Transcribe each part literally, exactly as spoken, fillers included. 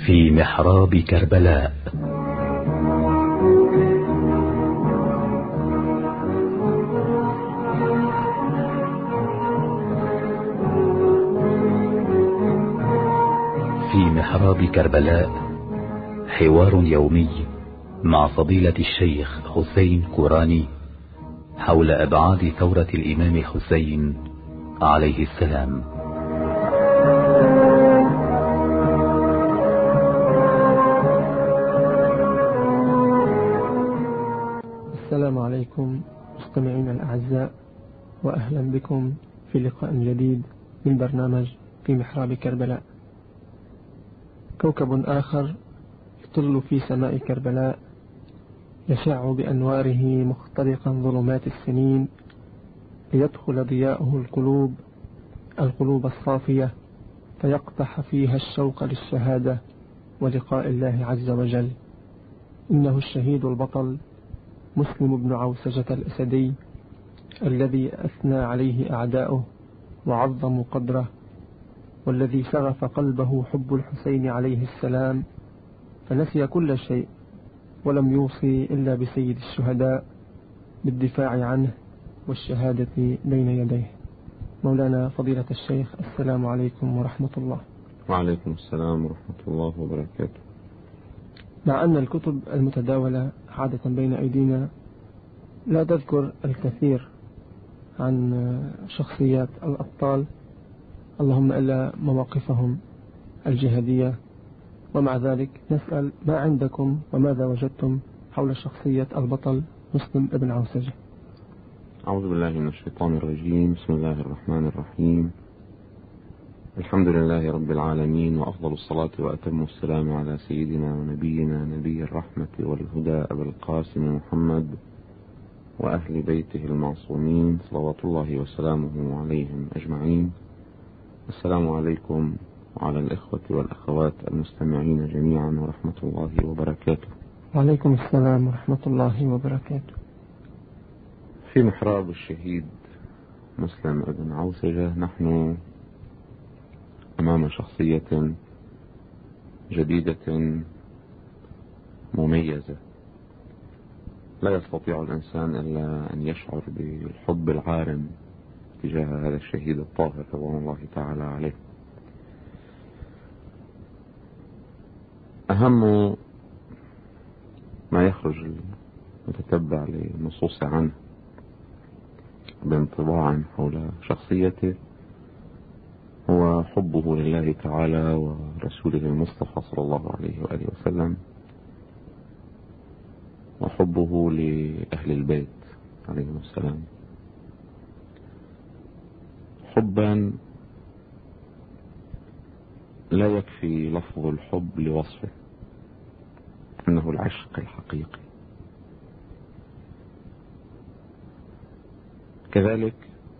في محراب كربلاء. في محراب كربلاء حوار يومي مع فضيلة الشيخ حسين كوراني حول أبعاد ثورة الإمام الحسين عليه السلام. السلام عليكم مستمعينا الأعزاء، وأهلا بكم في لقاء جديد من برنامج في محراب كربلاء. كوكب آخر يطل في سماء كربلاء يشع بأنواره مخترقا ظلمات السنين ليدخل ضياؤه القلوب القلوب الصافية فيقطح فيها الشوق للشهادة ولقاء الله عز وجل. إنه الشهيد البطل مسلم بن عوسجة الأسدي الذي أثنى عليه أعداؤه وعظموا قدره، والذي شغف قلبه حب الحسين عليه السلام فنسي كل شيء ولم يوصي إلا بسيد الشهداء بالدفاع عنه والشهادة بين يديه. مولانا فضيلة الشيخ، السلام عليكم ورحمة الله. وعليكم السلام ورحمة الله وبركاته. مع أن الكتب المتداولة عادة بين أيدينا لا تذكر الكثير عن شخصيات الأبطال، اللهم إلا مواقفهم الجهادية، ومع ذلك نسأل ما عندكم وماذا وجدتم حول شخصية البطل مسلم بن عوسجة. أعوذ بالله من الشيطان الرجيم. بسم الله الرحمن الرحيم. الحمد لله رب العالمين، وأفضل الصلاة وأتم السلام على سيدنا ونبينا نبي الرحمة والهدى أبي القاسم محمد وأهل بيته المعصومين صلوات الله وسلامه عليهم أجمعين. السلام عليكم وعلى الإخوة والأخوات المستمعين جميعا ورحمة الله وبركاته. وعليكم السلام ورحمة الله وبركاته. في محراب الشهيد مسلم بن عوسجة نحن أمام شخصية جديدة مميزة، لا يستطيع الإنسان إلا أن يشعر بالحب العارم تجاه هذا الشهيد الطاهر رضوان الله تعالى عليه. أهم ما يخرج المتتبع للنصوص عنه بانطباع حول شخصيته هو حبه لله تعالى ورسوله المصطفى صلى الله عليه وآله وسلم، وحبه لأهل البيت عليهم السلام، حبا لا يكفي لفظ الحب لوصفه، إنه العشق الحقيقي. كذلك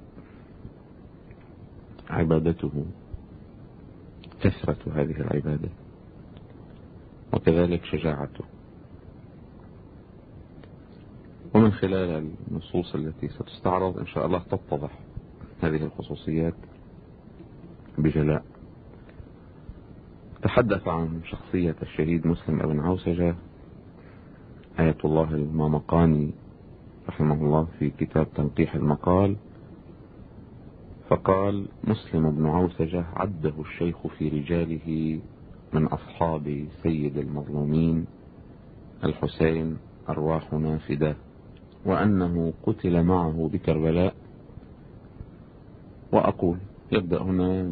عبادته، كثرة هذه العبادة، وكذلك شجاعته. ومن خلال النصوص التي ستستعرض إن شاء الله تتضح هذه الخصوصيات بجلاء. تحدث عن شخصية الشهيد مسلم بن عوسجة آية الله المامقاني رحمه الله في كتاب تنقيح المقال، فقال: مسلم بن عوسجة عده الشيخ في رجاله من أصحاب سيد المظلومين الحسين أرواحنا فداه، وأنه قتل معه بكربلاء. وأقول يبدأ هنا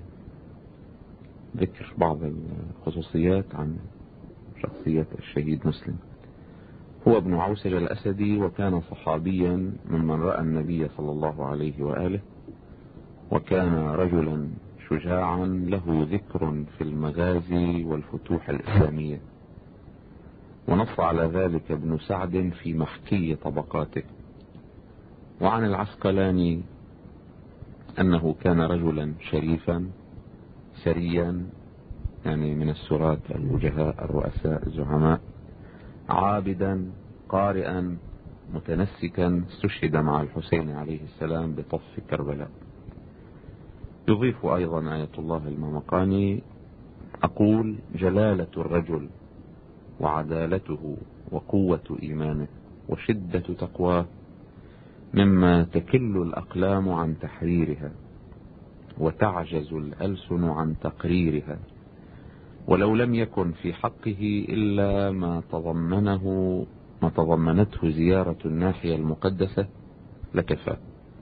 بذكر بعض الخصوصيات عن شخصية الشهيد مسلم. هو ابن عوسجة الأسدي، وكان صحابيا ممن رأى النبي صلى الله عليه وآله، وكان رجلا شجاعا له ذكر في المغازي والفتوح الإسلامية، ونص على ذلك ابن سعد في محكي طبقاته. وعن العسقلاني أنه كان رجلا شريفا سريا، يعني من السراة الوجهاء الرؤساء الزعماء، عابدا قارئا متنسكا، استشهد مع الحسين عليه السلام بطف كربلاء. يضيف أيضا آية الله المامقاني أقول جلالة الرجل وعدالته وقوة إيمانه وشدة تقواه مما تكل الأقلام عن تحريرها وتعجز الألسن عن تقريرها، ولو لم يكن في حقه إلا ما تضمنه ما تضمنته زيارة الناحية المقدسة لكفى.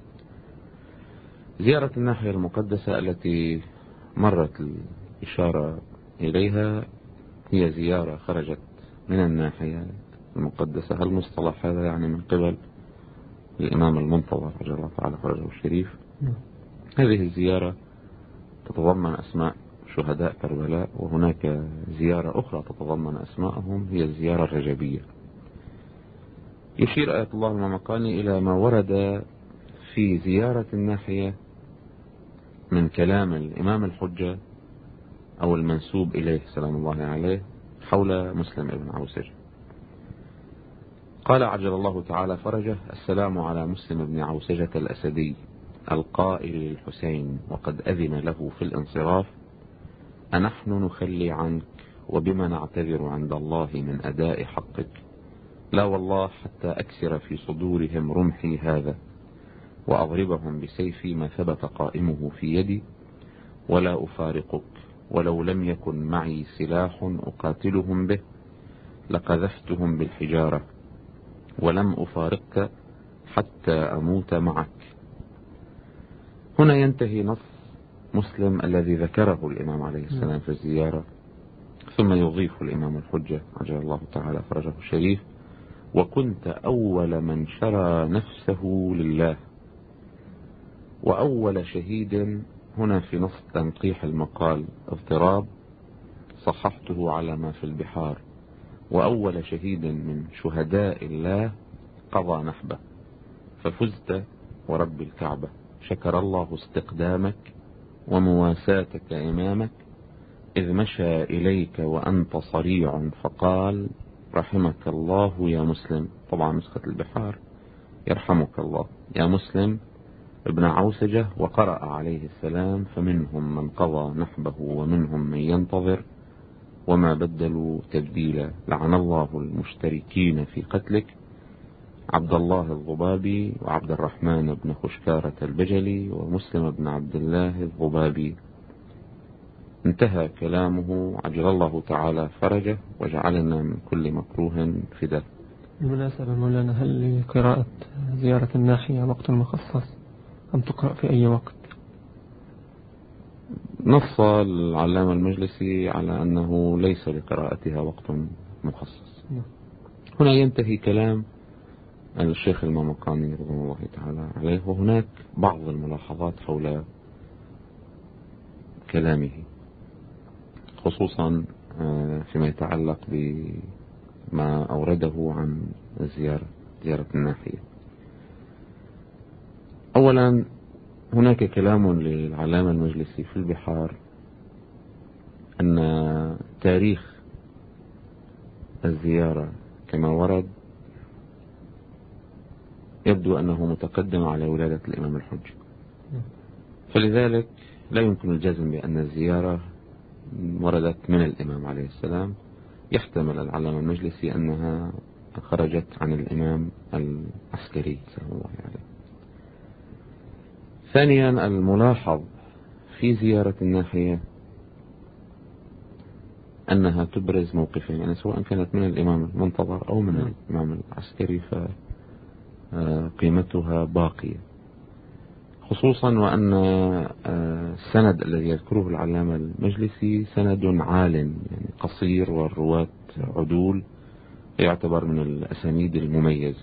زيارة الناحية المقدسة التي مرت الإشارة إليها هي زيارة خرجت من الناحية المقدسة. المصطلح هذا يعني من قبل الإمام المنتظر عجل الله تعالى فرجه الشريف. هذه الزيارة تتضمن أسماء شهداء كربلاء، وهناك زيارة أخرى تتضمن أسماءهم هي الزيارة الرجبية. يشير آية الله الممقاني إلى ما ورد في زيارة الناحية من كلام الإمام الحجة أو المنسوب إليه سلام الله عليه حول مسلم ابن عوسجة. قال عجل الله تعالى فرجه: السلام على مسلم ابن عوسجة الأسدي القائل للحسين وقد أذن له في الانصراف: أنحن نخلي عنك وبما نعتذر عند الله من أداء حقك؟ لا والله حتى أكسر في صدورهم رمحي هذا وأضربهم بسيفي ما ثبت قائمه في يدي، ولا أفارقك ولو لم يكن معي سلاح أقاتلهم به لقذفتهم بالحجارة، ولم أفارقك حتى أموت معك. هنا ينتهي نص مسلم الذي ذكره الإمام عليه السلام في الزيارة، ثم يضيف الإمام الحجة عجل الله تعالى فرجه الشريف: وكنت أول من شرى نفسه لله. وأول شهيد هنا في نص تنقيح المقال اضطراب صححته على ما في البحار: وأول شهيد من شهداء الله قضى نحبه، ففزت ورب الكعبة، شكر الله استقدامك ومواساتك إمامك، إذ مشى إليك وأنت صريع فقال: رحمك الله يا مسلم. طبعا نسخة البحار يرحمك الله يا مسلم ابن عوسجة. وقرأ عليه السلام: فمنهم من قضى نحبه ومنهم من ينتظر وما بدلوا تبديلا، لعن الله المشتركين في قتلك، عبد الله الضبابي وعبد الرحمن بن خشكارة البجلي ومسلم بن عبد الله الضبابي. انتهى كلامه عجل الله تعالى فرجه وجعلنا من كل مكروه فداه. بالمناسبة مولانا، هل لقراءة زيارة الناحية وقت مخصص أم تقرأ في أي وقت؟ نص العلامة المجلسي على أنه ليس لقراءتها وقت مخصص. هنا ينتهي كلام الشيخ الممقاني رضي الله تعالى عليه، وهناك بعض الملاحظات حول كلامه، خصوصا فيما يتعلق بما أورده عن الزيارة زيارة الناحية. أولا هناك كلام للعلامة المجلسي في البحار أن تاريخ الزيارة كما ورد يبدو أنه متقدم على ولادة الإمام الحجة، فلذلك لا يمكن الجزم بأن الزيارة وردت من الإمام عليه السلام. يحتمل العلامة المجلسي أنها خرجت عن الإمام العسكري سلام الله عليه. ثانيا الملاحظ في زيارة الناحية أنها تبرز موقفين، يعني سواء كانت من الإمام المنتظر أو من الإمام العسكري فقيمتها باقية، خصوصا وأن السند الذي يذكره العلامة المجلسي سند عال يعني قصير والرواة عدول، يعتبر من الأسانيد المميز.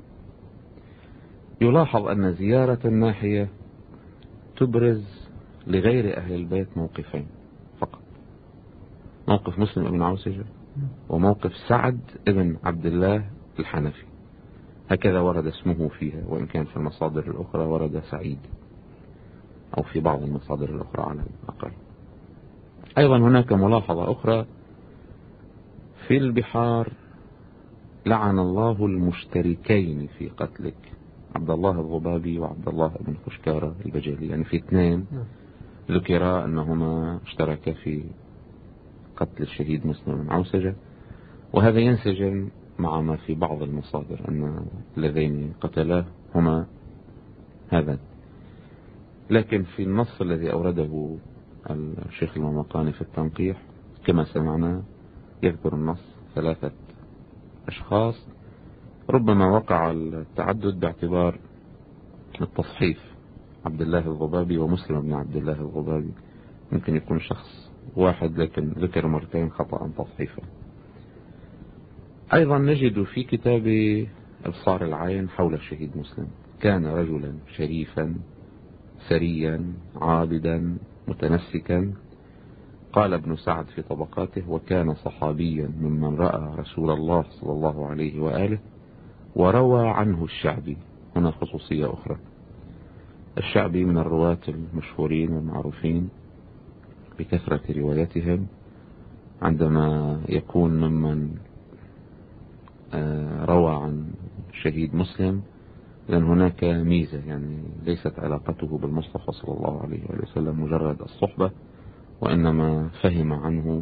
يلاحظ أن زيارة الناحية تبرز لغير أهل البيت موقفين فقط: موقف مسلم ابن عوسجة وموقف سعد ابن عبد الله الحنفي، هكذا ورد اسمه فيها، وإن كان في المصادر الأخرى ورد سعيد، أو في بعض المصادر الأخرى على الأقل. أيضا هناك ملاحظة أخرى في البحار: لعن الله المشتركين في قتلك، عبد الله الضبابي وعبد الله بن خشكارة البجلي، يعني في اثنين ذكر أنهما اشتركا في قتل الشهيد مسلم بن عوسجة، وهذا ينسجم مع ما في بعض المصادر أن اللذين قتلاه هما هذا. لكن في النص الذي أورده الشيخ الممقاني في التنقيح كما سمعنا يذكر النص ثلاثة أشخاص، ربما وقع التعدد باعتبار التصحيف، عبد الله الضبابي ومسلم بن عبد الله الضبابي، ممكن يكون شخص واحد لكن ذكر مرتين خطأ تصحيفا. أيضا نجد في كتاب إبصار العين حول الشهيد مسلم: كان رجلا شريفا سريا عابدا متمسكا، قال ابن سعد في طبقاته: وكان صحابيا ممن رأى رسول الله صلى الله عليه وآله وروى عنه الشعبي. هنا خصوصية أخرى، الشعبي من الرواة المشهورين والمعروفين بكثرة روايتهم، عندما يكون ممن روى عن شهيد مسلم لأن هناك ميزة، يعني ليست علاقته بالمصطفى صلى الله عليه وسلم مجرد الصحبة، وإنما فهم عنه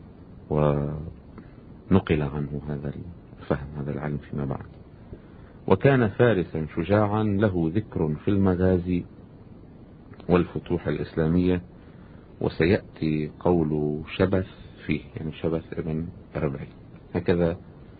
ونقل عنه هذا الفهم، هذا العلم فيما بعد. وكان فارسا شجاعا له ذكر في المغازي والفتوح الإسلامية، وسيأتي قول شبث فيه، يعني شبث ابن ربعي. هكذا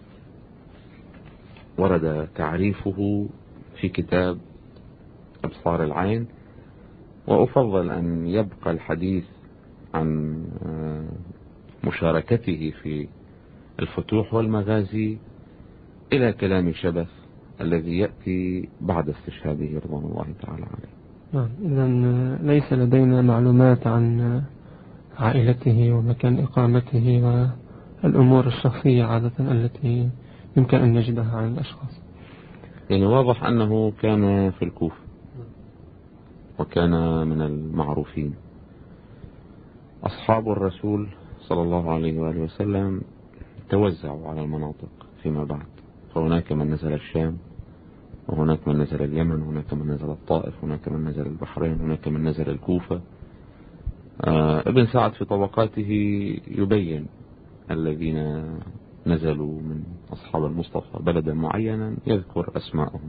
ورد تعريفه في كتاب أبصار العين. وأفضل أن يبقى الحديث عن مشاركته في الفتوح والمغازي إلى كلام شبث الذي يأتي بعد استشهاده رضوان الله تعالى عليه. إذن ليس لدينا معلومات عن عائلته ومكان إقامته والأمور الشخصية عادة التي يمكن أن نجدها عن الأشخاص. يعني واضح أنه كان في الكوفة وكان من المعروفين. أصحاب الرسول صلى الله عليه وآله وسلم توزعوا على المناطق فيما بعد، فهناك من نزل الشام، وهناك من نزل اليمن، هناك من نزل الطائف، هناك من نزل البحرين، هناك من نزل الكوفة. آه ابن سعد في طبقاته يبين الذين نزلوا من أصحاب المصطفى بلدا معينا، يذكر أسماءهم.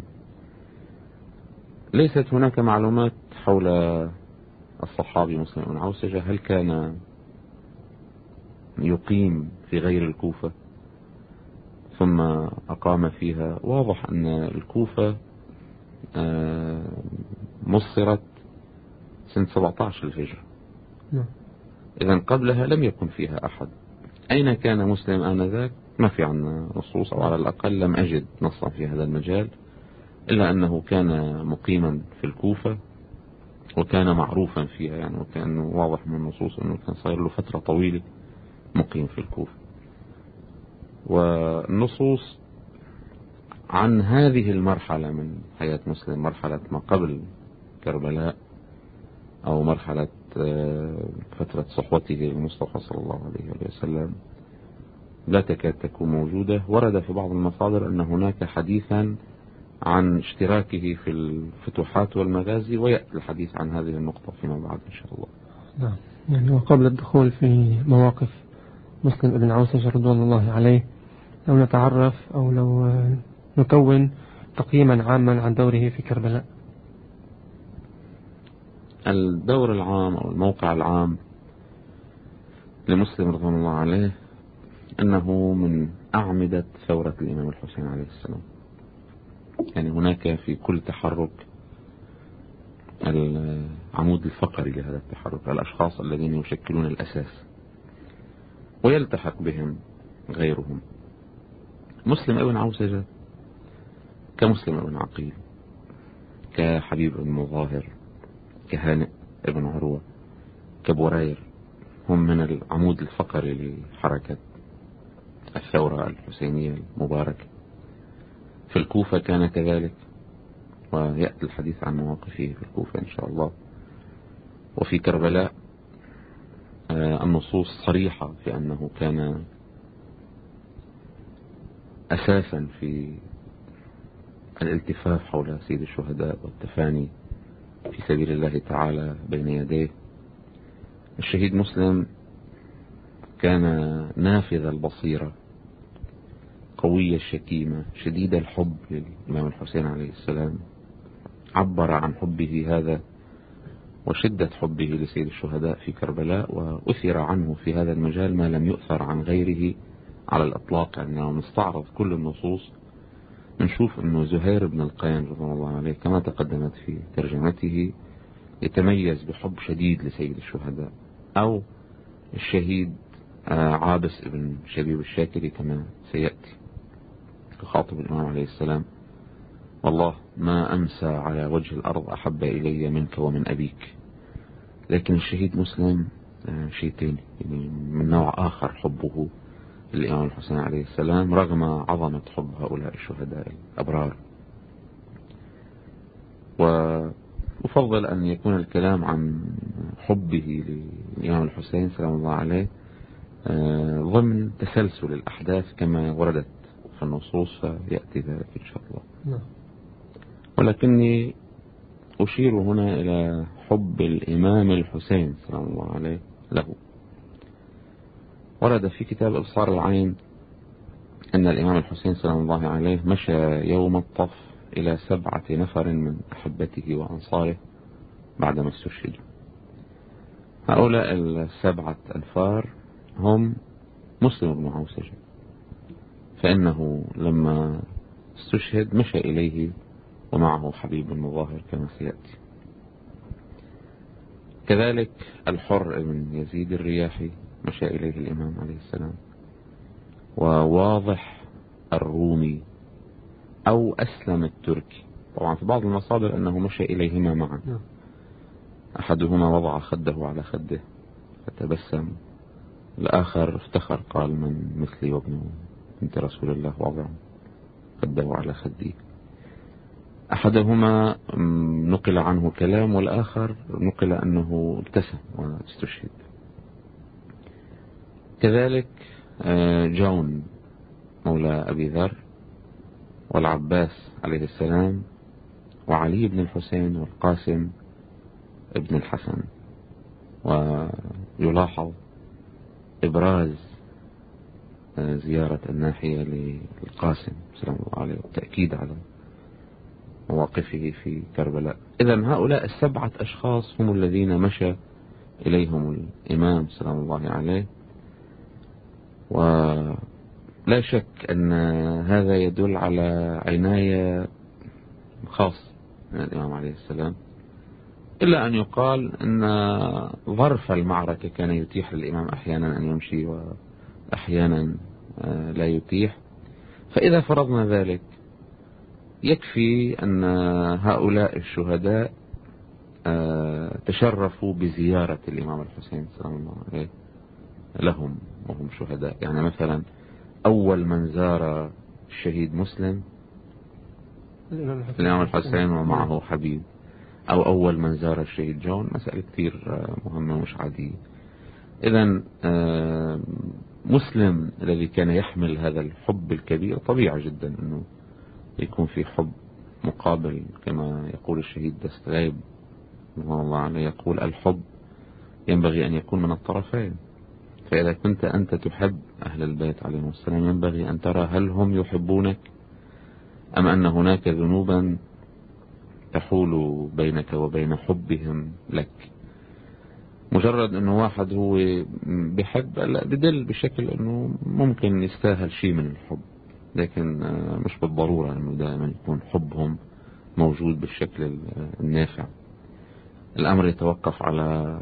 ليست هناك معلومات حول الصحابي مسلم بن عوسجة، هل كان يقيم في غير الكوفة ثم أقام فيها؟ واضح أن الكوفة مصرت سنة سبعة عشر للهجرة، إذن قبلها لم يكن فيها أحد. أين كان مسلم آنذاك؟ ما في عنا نصوص، أو على الأقل لم أجد نصا في هذا المجال، إلا أنه كان مقيما في الكوفة وكان معروفا فيها، يعني وكان واضح من النصوص أنه كان صار له فترة طويلة مقيم في الكوفة. والنصوص عن هذه المرحلة من حياة مسلم، مرحلة ما قبل كربلاء أو مرحلة فترة صحوته للمصطفى صلى الله عليه وسلم، لا تكاد تكون موجودة. ورد في بعض المصادر أن هناك حديثا عن اشتراكه في الفتوحات والمغازي، ويأتي الحديث عن هذه النقطة فيما بعد إن شاء الله. نعم، يعني وقبل الدخول في مواقف مسلم بن عوسجة رضوان الله عليه، لو نتعرف أو لو نكون تقييما عاما عن دوره في كربلاء. الدور العام أو الموقع العام لمسلم رضوان الله عليه أنه من أعمدة ثورة الإمام الحسين عليه السلام. يعني هناك في كل تحرك العمود الفقري لهذا التحرك، الأشخاص الذين يشكلون الأساس ويلتحق بهم غيرهم. مسلم ابن عوسجة كمسلم ابن عقيل، كحبيب بن مظاهر، كهانئ ابن عروة، كبرير، هم من العمود الفقري لحركة الثورة الحسينية المباركة. في الكوفة كان كذلك، ويأتي الحديث عن مواقفه في الكوفة إن شاء الله. وفي كربلاء النصوص صريحة في أنه كان أساسا في الالتفاف حول سيد الشهداء والتفاني في سبيل الله تعالى بين يديه. الشهيد مسلم كان نافذ البصيرة، قوي الشكيمة، شديد الحب للإمام الحسين عليه السلام. عبر عن حبه هذا وشدة حبه لسيد الشهداء في كربلاء، وأثر عنه في هذا المجال ما لم يؤثر عن غيره على الإطلاق. يعني لو نستعرض كل النصوص نشوف أنه زهير بن القين رضي الله عليه كما تقدمت في ترجمته يتميز بحب شديد لسيد الشهداء، أو الشهيد عابس بن شبيب الشاكري كما سيأتي يخاطب الإمام عليه السلام: والله ما أمسى على وجه الأرض أحب إلي منك ومن أبيك. لكن الشهيد مسلم شيء تاني، يعني من نوع آخر حبه للإمام الحسين عليه السلام رغم عظمة حب هؤلاء الشهداء الأبرار. وأفضل أن يكون الكلام عن حبه للإمام الحسين سلام الله عليه ضمن تسلسل الأحداث كما وردت في النصوص، فيأتي ذلك إن شاء الله. ولكني أشير هنا إلى حب الإمام الحسين سلام الله عليه له. ورد في كتاب إبصار العين أن الإمام الحسين سلام الله عليه مشى يوم الطف إلى سبعة نفر من أحبته وأنصاره بعدما استشهدوا. هؤلاء السبعة أنفار هم مسلم بن عوسجة، فإنه لما استشهد مشى إليه ومعه حبيب بن مظاهر كما سيأتي. كذلك الحر بن يزيد الرياحي مشى إليه الإمام عليه السلام، وواضح الرومي أو أسلم التركي. طبعا في بعض المصادر أنه مشى إليهما معا، أحدهما وضع خده على خده فتبسم، الآخر افتخر قال: من مثلي وابن بنت رسول الله وضع خده على خدي. أحدهما نقل عنه كلام، والآخر نقل أنه ابتسم واستشهد. كذلك جون مولى أبي ذر، والعباس عليه السلام، وعلي بن الحسين، والقاسم ابن الحسن. ويلاحظ إبراز زيارة الناحية للقاسم سلام الله عليه والتأكيد على مواقفه في كربلاء. إذن هؤلاء السبعة أشخاص هم الذين مشى إليهم الإمام سلام الله عليه. ولا شك أن هذا يدل على عناية خاص من الإمام عليه السلام، إلا أن يقال أن ظرف المعركة كان يتيح للإمام أحيانا أن يمشي وأحيانا لا يتيح. فإذا فرضنا ذلك يكفي أن هؤلاء الشهداء تشرفوا بزيارة الإمام الحسين سلام الله عليه لهم وهم شهداء. يعني مثلا أول من زار الشهيد مسلم الإمام الحسين ومعه حبيب، أو أول من زار الشهيد جون، مسألة كثير مهمة مش عادية. إذن مسلم الذي كان يحمل هذا الحب الكبير طبيعي جدا أنه يكون في حب مقابل، كما يقول الشهيد دستغيب رحمه الله عليه، يقول: الحب ينبغي أن يكون من الطرفين. فإذا كنت أنت تحب أهل البيت عليهم السلام ينبغي أن ترى هل هم يحبونك أم أن هناك ذنوبا تحول بينك وبين حبهم لك. مجرد أنه واحد هو بحب بدل بشكل أنه ممكن يستاهل شيء من الحب، لكن مش بالضرورة أنه دائما يكون حبهم موجود بالشكل النافع. الأمر يتوقف على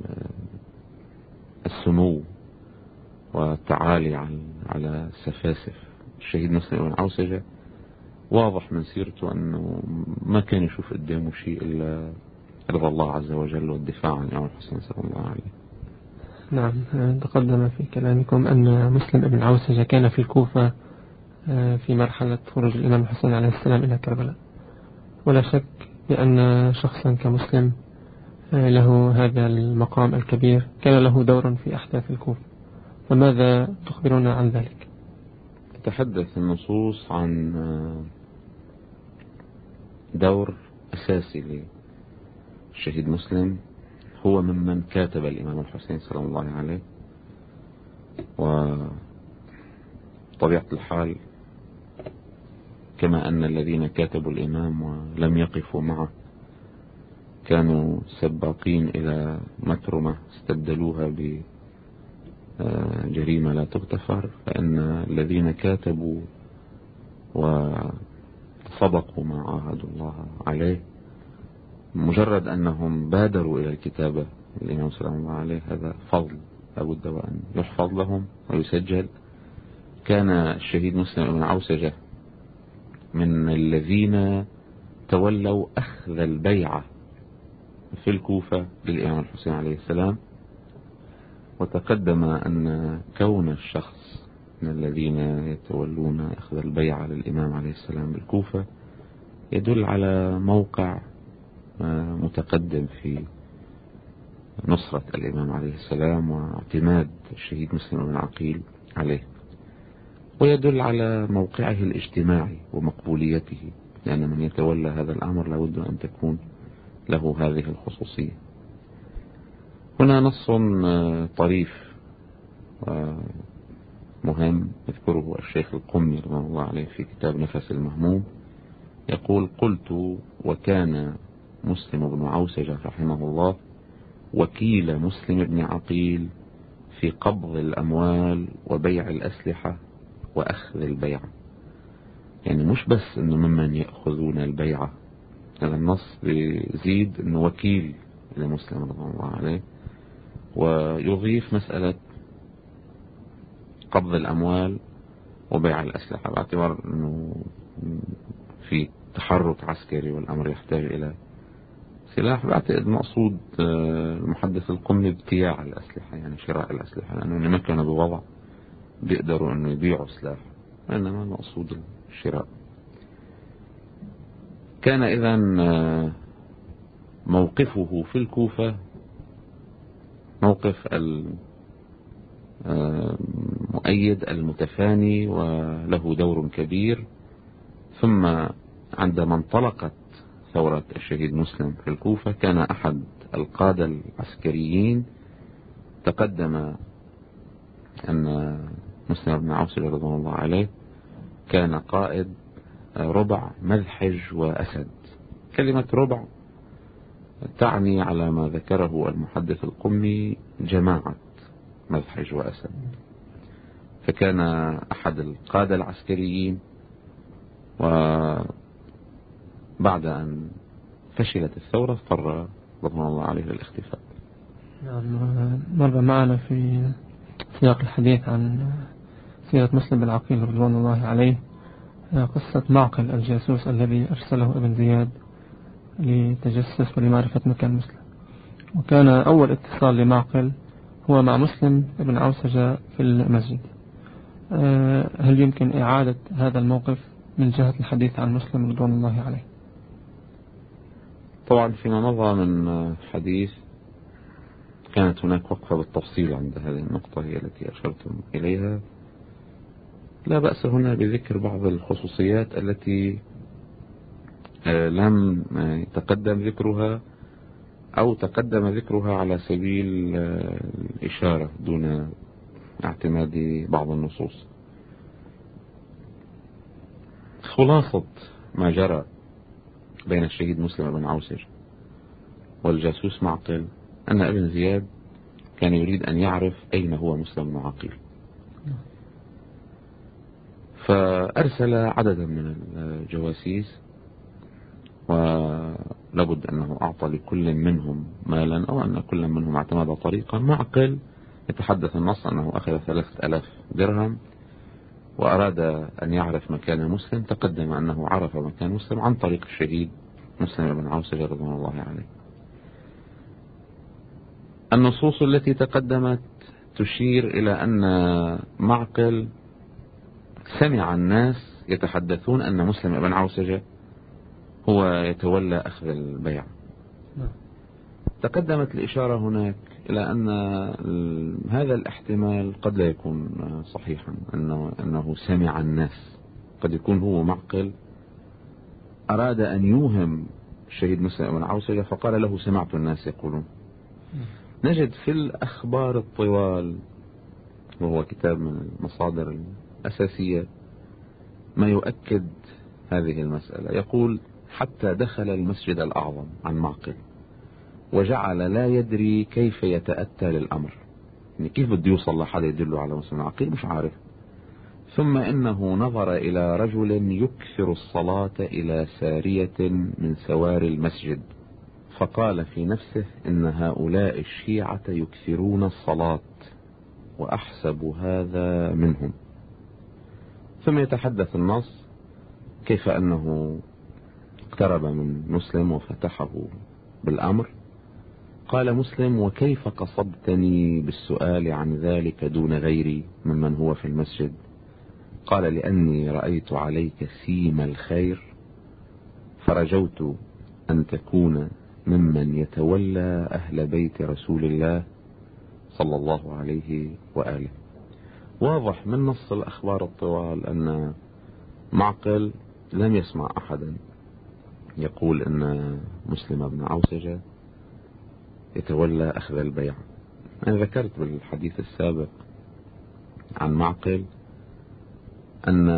السمو والتعالي على السفاسف. الشهيد مسلم بن عوسجة واضح من سيرته أنه ما كان يشوف قدامه شيء إلا رضا الله عز وجل والدفاع عن الإمام الحسين صلى الله عليه. نعم، تقدم في كلامكم أن مسلم بن عوسجة كان في الكوفة في مرحلة خروج الإمام الحسين عليه السلام إلى كربلاء، ولا شك بأن شخصا كمسلم له هذا المقام الكبير كان له دور في أحداث الكوفة. وماذا تخبرنا عن ذلك؟ تتحدث النصوص عن دور أساسي للشهيد مسلم، هو ممن كاتب الإمام الحسين صلى الله عليه، وطبيعة الحال كما أن الذين كاتبوا الإمام ولم يقفوا معه كانوا سباقين إلى مكرمة استبدلوها بجريمة لا تغتفر، فإن الذين كاتبوا وصدقوا ما عاهدوا الله عليه مجرد أنهم بادروا إلى الكتابة الإمام سلام الله عليه هذا فضل لابد وأن يحفظ لهم ويسجل. كان الشهيد مسلم بن عوسجة من الذين تولوا أخذ البيعة في الكوفة للإمام الحسين عليه السلام، وتقدم أن كون الشخص من الذين يتولون أخذ البيعة للإمام عليه السلام بالكوفة يدل على موقع متقدم في نصرة الإمام عليه السلام واعتماد الشهيد مسلم بن عقيل عليه، ويدل على موقعه الاجتماعي ومقبوليته، لأن من يتولى هذا الأمر لابد أن تكون له هذه الخصوصية. هنا نص طريف مهم يذكره الشيخ القمي رحمه الله عليه في كتاب نفس المهموم، يقول: قلت وكان مسلم بن عوسجة رحمه الله وكيل مسلم بن عقيل في قبض الأموال وبيع الأسلحة وأخذ البيعة. يعني مش بس أنه ممن يأخذون البيعة، هذا النص يزيد أنه وكيل لمسلم رحمه الله عليه، ويضيف مسألة قبض الأموال وبيع الأسلحة باعتبار أنه في تحرك عسكري والأمر يحتاج إلى سلاح. بعتقد مقصود المحدث القمي ابتياع الأسلحة، يعني شراء الأسلحة، لأنه ما كانوا بوضع بيقدروا أنه يبيعوا سلاح، إنما مقصود الشراء. كان إذن موقفه في الكوفة موقف المؤيد المتفاني وله دور كبير. ثم عندما انطلقت ثورة الشهيد مسلم في الكوفة كان أحد القادة العسكريين تقدم أن مسلم بن عوسجة رضي الله عليه كان قائد ربع مذحج وأسد. كلمة ربع تعني على ما ذكره المحدث القمي جماعة مذحج وأسد، فكان أحد القادة العسكريين، وبعد أن فشلت الثورة اضطر رضوان الله عليه للاختفاء. مر معنا في سياق الحديث عن سيرة مسلم بن عقيل رضوان الله عليه قصة معقل الجاسوس الذي أرسله ابن زياد لتجسس ولمعرفة مكان مسلم، وكان أول اتصال لمعقل هو مع مسلم بن عوسجة في المسجد. هل يمكن إعادة هذا الموقف من جهة الحديث عن مسلم رضوان الله عليه؟ طبعا فيما مضى من حديث كانت هناك وقفة بالتفصيل عند هذه النقطة هي التي أشرتم إليها. لا بأس هنا بذكر بعض الخصوصيات التي لم يتقدم ذكرها أو تقدم ذكرها على سبيل الإشارة دون اعتماد بعض النصوص. خلاصة ما جرى بين الشهيد مسلم بن عوسجة والجاسوس معقل أن ابن زياد كان يريد أن يعرف أين هو مسلم بن عقيل، فأرسل عددا من الجواسيس، ولابد أنه أعطى لكل منهم مالا أو أن كل منهم اعتمد طريقا. معقل يتحدث النص أنه أخذ ثلاثة ألاف درهم وأراد أن يعرف مكان مسلم، تقدم أنه عرف مكان مسلم عن طريق الشهيد مسلم بن عوسجة رضوان الله عليه. النصوص التي تقدمت تشير إلى أن معقل سمع الناس يتحدثون أن مسلم بن عوسجة هو يتولى أخذ البيع. تقدمت الإشارة هناك إلى أن هذا الاحتمال قد لا يكون صحيحا، أنه, أنه سمع الناس، قد يكون هو معقل أراد أن يوهم الشهيد مسلم بن عوسجة فقال له سمعت الناس يقولون. نجد في الأخبار الطوال وهو كتاب من المصادر الأساسية ما يؤكد هذه المسألة. يقول: حتى دخل المسجد الأعظم عن معقل وجعل لا يدري كيف يتأتى للأمر، يعني كيف بده يوصل لحد يدله على مسلم عقيل مش عارف. ثم إنه نظر إلى رجل يكثر الصلاة إلى سارية من سواري المسجد، فقال في نفسه: إن هؤلاء الشيعة يكثرون الصلاة وأحسب هذا منهم. ثم يتحدث النص كيف أنه اقترب من مسلم وفتحه بالأمر. قال مسلم: وكيف قصدتني بالسؤال عن ذلك دون غيري ممن هو في المسجد؟ قال: لأني رأيت عليك سيم الخير فرجوت أن تكون ممن يتولى أهل بيت رسول الله صلى الله عليه وآله. واضح من نص الأخبار الطوال أن معقل لم يسمع أحدا يقول أن مسلم بن عوسجة يتولى أخذ البيع. أنا ذكرت بالحديث السابق عن معقل أن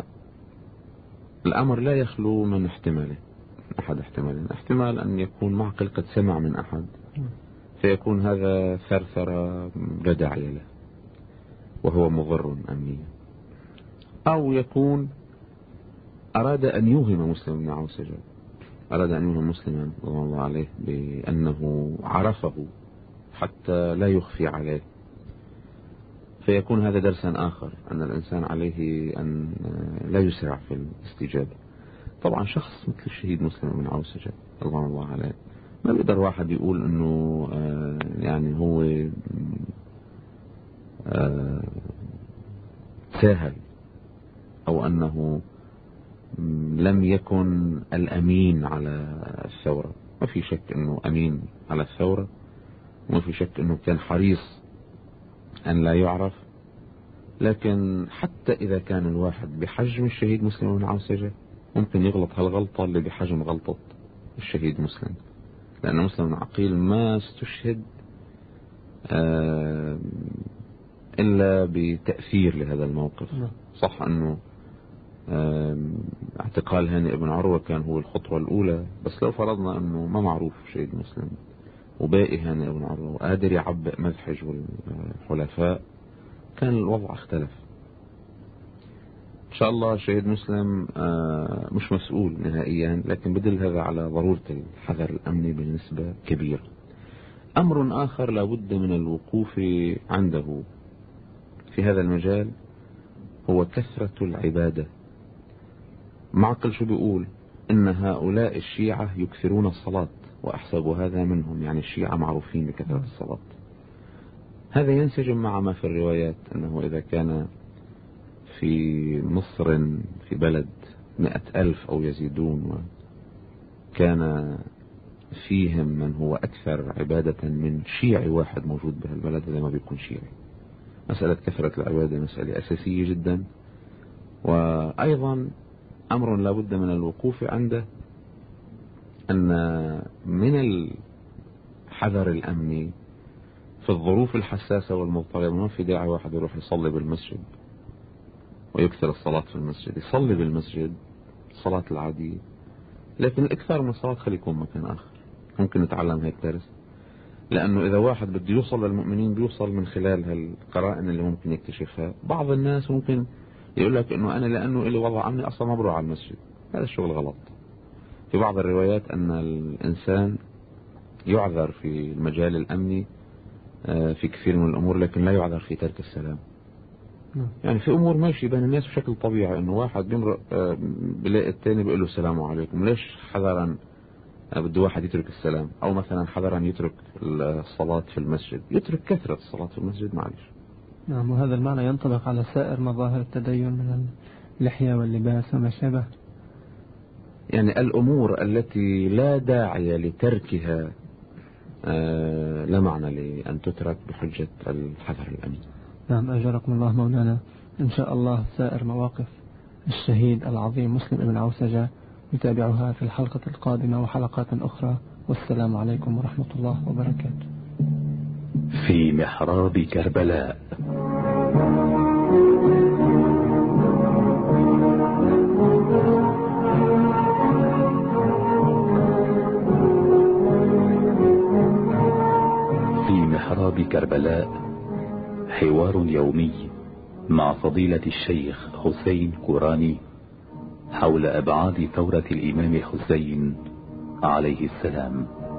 الأمر لا يخلو من احتماله، أحد احتمالين: احتمال أن يكون معقل قد سمع من أحد فيكون هذا ثرثرة لا داعي له وهو مضر أمنيا، أو يكون أراد أن يوهم مسلم بن عوسجة، أراد أن يوهم مسلما رضي الله عليه بأنه عرفه حتى لا يخفي عليه، فيكون هذا درسا آخر أن الإنسان عليه أن لا يسرع في الاستجابة. طبعا شخص مثل الشهيد مسلم بن عوسجة رضي الله عليه ما بيقدر واحد يقول أنه يعني هو ساهل أو أنه لم يكن الأمين على الثورة. ما في شك أنه أمين على الثورة، وما في شك أنه كان حريص أن لا يعرف. لكن حتى إذا كان الواحد بحجم الشهيد مسلم بن عوسجة ممكن يغلط هالغلطة اللي بحجم غلطة الشهيد مسلم، لأن مسلم بن عقيل ما استشهد إلا بتأثير لهذا الموقف. صح أنه اعتقال هانئ بن عروة كان هو الخطوة الأولى، بس لو فرضنا أنه ما معروف شهيد مسلم وباقي هانئ بن عروة وقادر يعبئ مذحج والحلفاء كان الوضع اختلف. إن شاء الله شهيد مسلم مش مسؤول نهائيا، لكن بدل هذا على ضرورة الحذر الأمني بنسبة كبيرة. أمر آخر لابد من الوقوف عنده في هذا المجال هو كثرة العبادة. معقل شو بيقول؟ إن هؤلاء الشيعة يكثرون الصلاة وأحسب هذا منهم، يعني الشيعة معروفين بكثرة الصلاة. هذا ينسجم مع ما في الروايات أنه إذا كان في مصر في بلد مئة ألف أو يزيدون وكان فيهم من هو أكثر عبادة من شيعي واحد موجود بهالبلد، هذا ما بيكون شيعي. مسألة كثرة العبادة مسألة أساسية جدا. وأيضا أمر لابد من الوقوف عنده أن من الحذر الأمني في الظروف الحساسة والمضطربة ما في داعي واحد يروح يصلي بالمسجد ويكثر الصلاة في المسجد. يصلي بالمسجد الصلاة العادية، لكن الإكثار من الصلاة خلي يكون مكان آخر. ممكن نتعلم هيك درس، لأنه إذا واحد بده يوصل للمؤمنين بيوصل من خلال هالقرائن اللي ممكن يكتشفها. بعض الناس ممكن يقول لك إنه أنا لأنه إلي وضع أمني أصلا ما بروح على المسجد. هذا الشغل غلط. في بعض الروايات أن الإنسان يعذر في المجال الأمني في كثير من الأمور، لكن لا يعذر في ترك السلام. يعني في أمور ماشي بين الناس بشكل طبيعي، إنه واحد بيمرق بلاقي التاني بيقول له السلام عليكم. ليش حذرا بده واحد يترك السلام؟ أو مثلا حذرا يترك الصلاة في المسجد، يترك كثرة الصلاة في المسجد معلش. نعم، وهذا المعنى ينطبق على سائر مظاهر التدين من اللحية واللباس وما شابه. يعني الأمور التي لا داعي لتركها آه لا معنى لأن تترك بحجة الحذر الأمني. نعم، أجركم الله مولانا. إن شاء الله سائر مواقف الشهيد العظيم مسلم بن عوسجة نتابعها في الحلقة القادمة وحلقات أخرى، والسلام عليكم ورحمة الله وبركاته. في محراب كربلاء. في محراب كربلاء حوار يومي مع فضيلة الشيخ حسين كوراني حول أبعاد ثورة الإمام الحسين عليه السلام.